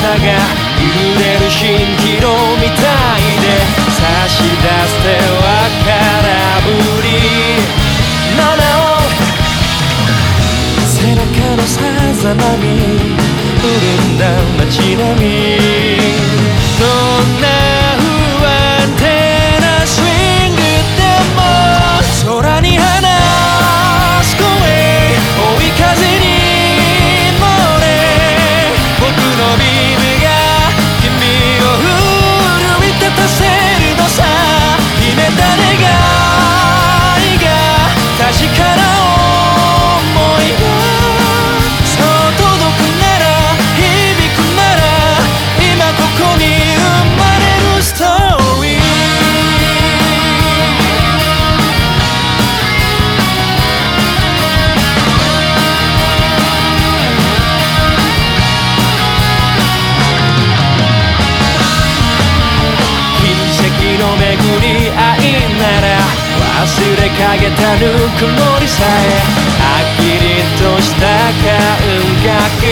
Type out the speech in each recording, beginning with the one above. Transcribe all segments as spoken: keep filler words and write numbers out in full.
揺れる蜃気楼みたいで差し出しては空振り No no 背中のさざ波潤んだ街並みどんな不安定なスイングでも空に放す声追い風に乗れ僕のビームが君を奮い立たせるのさ秘めた願いが確かな想いがそう届くなら響くなら今ここに生まれるストーリーの巡り合いなら忘れかけたぬくもりさえはっきりとした感覚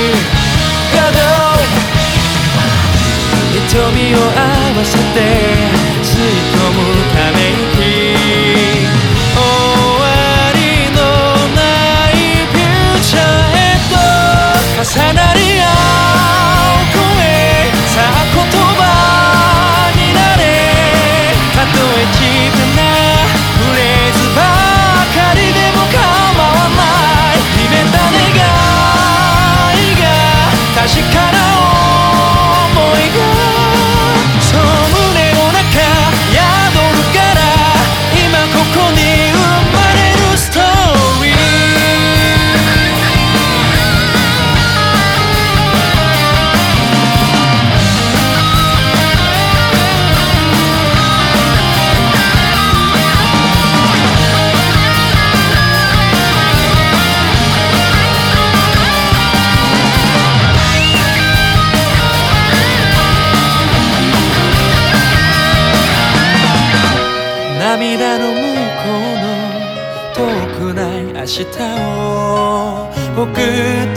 瞳を合わせて吸い込むため息終わりのないフューチャーへと重なり合う声さあ言葉になれたとえ小さなフレーズばかりでも構わない秘めた願いが確かな想いがそう胸の中宿るから今ここに生まれるストーリー涙の向こうの遠くない明日を僕